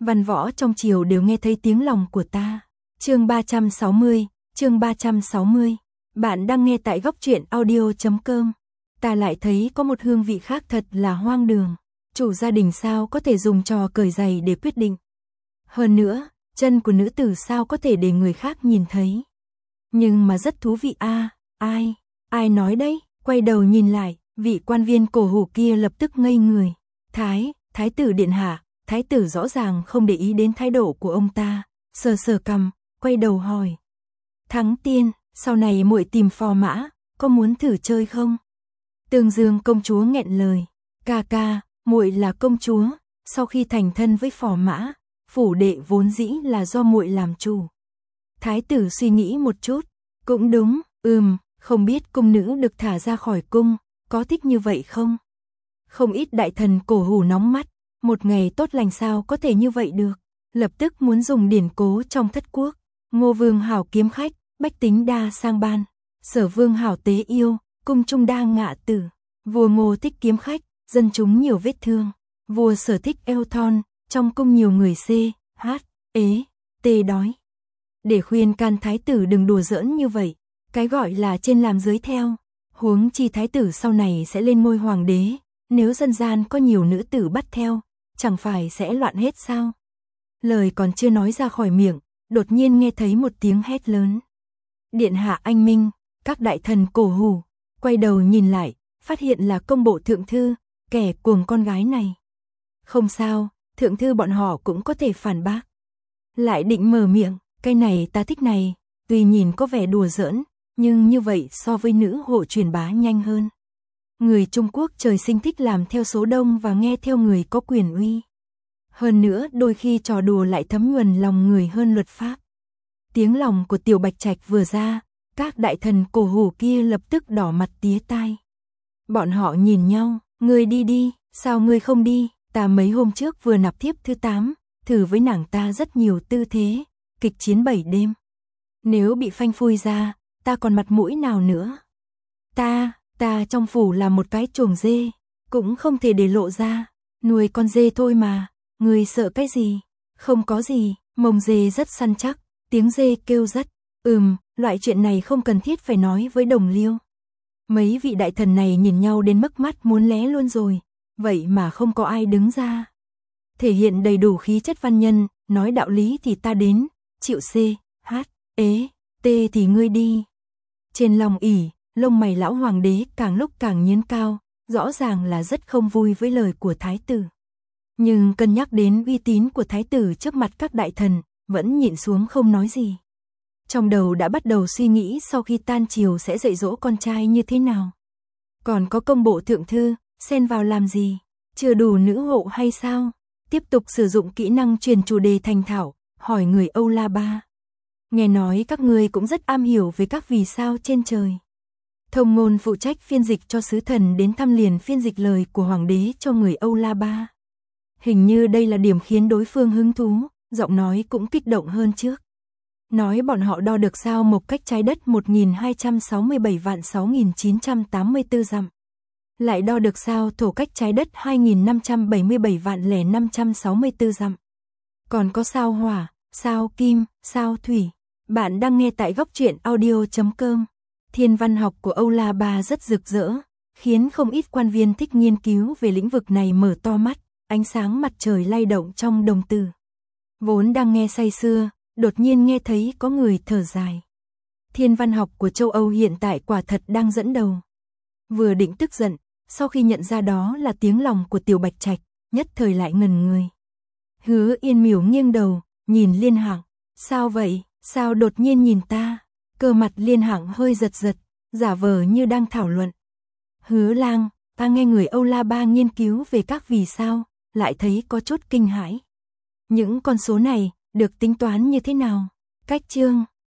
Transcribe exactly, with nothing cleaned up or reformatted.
Văn võ trong triều đều nghe thấy tiếng lòng của ta. Chương ba trăm sáu mươi, chương ba trăm sáu mươi. Bạn đang nghe tại góc truyện audio chấm com. Ta lại thấy có một hương vị khác thật là hoang đường. Chủ gia đình sao có thể dùng trò cởi giày để quyết định? Hơn nữa, chân của nữ tử sao có thể để người khác nhìn thấy? Nhưng mà rất thú vị a, à, ai, ai nói đấy? Quay đầu nhìn lại, vị quan viên cổ hủ kia lập tức ngây người. Thái, thái tử điện hạ. Thái tử rõ ràng không để ý đến thái độ của ông ta, sờ sờ cằm, quay đầu hỏi. Thắng tiên, sau này muội tìm phò mã, có muốn thử chơi không? Tương Dương công chúa nghẹn lời, ca ca, muội là công chúa, sau khi thành thân với phò mã, phủ đệ vốn dĩ là do muội làm chủ. Thái tử suy nghĩ một chút, cũng đúng, ừm, không biết cung nữ được thả ra khỏi cung, có thích như vậy không? Không ít đại thần cổ hủ nóng mắt. Một ngày tốt lành sao có thể như vậy được, lập tức muốn dùng điển cố trong thất quốc. Ngô vương hảo kiếm khách, bách tính đa sang ban, Sở vương hảo tế yêu, cung trung đa ngạ tử. Vua Ngô thích kiếm khách, dân chúng nhiều vết thương. Vua Sở thích eo thon, trong cung nhiều người xê, hát, ế, tê đói. Để khuyên can thái tử đừng đùa giỡn như vậy, cái gọi là trên làm dưới theo. Huống chi thái tử sau này sẽ lên ngôi hoàng đế, nếu dân gian có nhiều nữ tử bắt theo, chẳng phải sẽ loạn hết sao? Lời còn chưa nói ra khỏi miệng, đột nhiên nghe thấy một tiếng hét lớn. Điện hạ anh minh, các đại thần cổ hủ, quay đầu nhìn lại, phát hiện là công bộ thượng thư, kẻ cuồng con gái này. Không sao, thượng thư bọn họ cũng có thể phản bác. Lại định mở miệng, cái này ta thích này, tuy nhìn có vẻ đùa giỡn, nhưng như vậy so với nữ hộ truyền bá nhanh hơn. Người Trung Quốc trời sinh thích làm theo số đông và nghe theo người có quyền uy. Hơn nữa đôi khi trò đùa lại thấm nhuần lòng người hơn luật pháp. Tiếng lòng của Tiểu Bạch Trạch vừa ra, các đại thần cổ hủ kia lập tức đỏ mặt tía tai. Bọn họ nhìn nhau, ngươi đi đi, sao ngươi không đi, ta mấy hôm trước vừa nạp thiếp thứ tám, thử với nàng ta rất nhiều tư thế, kịch chiến bảy đêm. Nếu bị phanh phui ra, ta còn mặt mũi nào nữa? Ta... Ta trong phủ là một cái chuồng dê, cũng không thể để lộ ra, nuôi con dê thôi mà, người sợ cái gì? Không có gì, mông dê rất săn chắc, tiếng dê kêu rất, ừm, loại chuyện này không cần thiết phải nói với đồng liêu. Mấy vị đại thần này nhìn nhau đến mức mắt muốn lé luôn rồi, vậy mà không có ai đứng ra. Thể hiện đầy đủ khí chất văn nhân, nói đạo lý thì ta đến, chịu xê, hát, ế, tê thì ngươi đi. Trên lòng ỉ, lông mày lão hoàng đế càng lúc càng nhướng cao, rõ ràng là rất không vui với lời của thái tử. Nhưng cân nhắc đến uy tín của thái tử trước mặt các đại thần, vẫn nhịn xuống không nói gì. Trong đầu đã bắt đầu suy nghĩ sau khi tan chiều sẽ dạy dỗ con trai như thế nào. Còn có công bộ thượng thư, xen vào làm gì? Chưa đủ nữ hộ hay sao? Tiếp tục sử dụng kỹ năng truyền chủ đề thành thạo, hỏi người Âu La Ba. Nghe nói các ngươi cũng rất am hiểu về các vì sao trên trời. Thông ngôn phụ trách phiên dịch cho sứ thần đến thăm liền phiên dịch lời của hoàng đế cho người Âu La Ba. Hình như đây là điểm khiến đối phương hứng thú, giọng nói cũng kích động hơn trước. Nói bọn họ đo được sao mộc cách trái đất một nghìn hai trăm sáu mươi bảy vạn sáu nghìn chín trăm tám mươi tư dặm. Lại đo được sao thổ cách trái đất hai nghìn năm trăm bảy mươi bảy vạn lẻ năm trăm sáu mươi tư dặm. Còn có sao hỏa, sao kim, sao thủy. Bạn đang nghe tại góc truyện audio chấm com. Thiên văn học của Âu La Ba rất rực rỡ, khiến không ít quan viên thích nghiên cứu về lĩnh vực này mở to mắt, ánh sáng mặt trời lay động trong đồng tử. Vốn đang nghe say sưa, đột nhiên nghe thấy có người thở dài. Thiên văn học của châu Âu hiện tại quả thật đang dẫn đầu. Vừa định tức giận, sau khi nhận ra đó là tiếng lòng của Tiểu Bạch Trạch, nhất thời lại ngần người. Hứa Yên Miểu nghiêng đầu, nhìn Liên Hạng, sao vậy, sao đột nhiên nhìn ta? Cơ mặt Liên Hạng hơi giật giật, giả vờ như đang thảo luận. Hứa Lang, ta nghe người Âu La Ba nghiên cứu về các vì sao, lại thấy có chút kinh hãi. Những con số này, được tính toán như thế nào? Cách chương,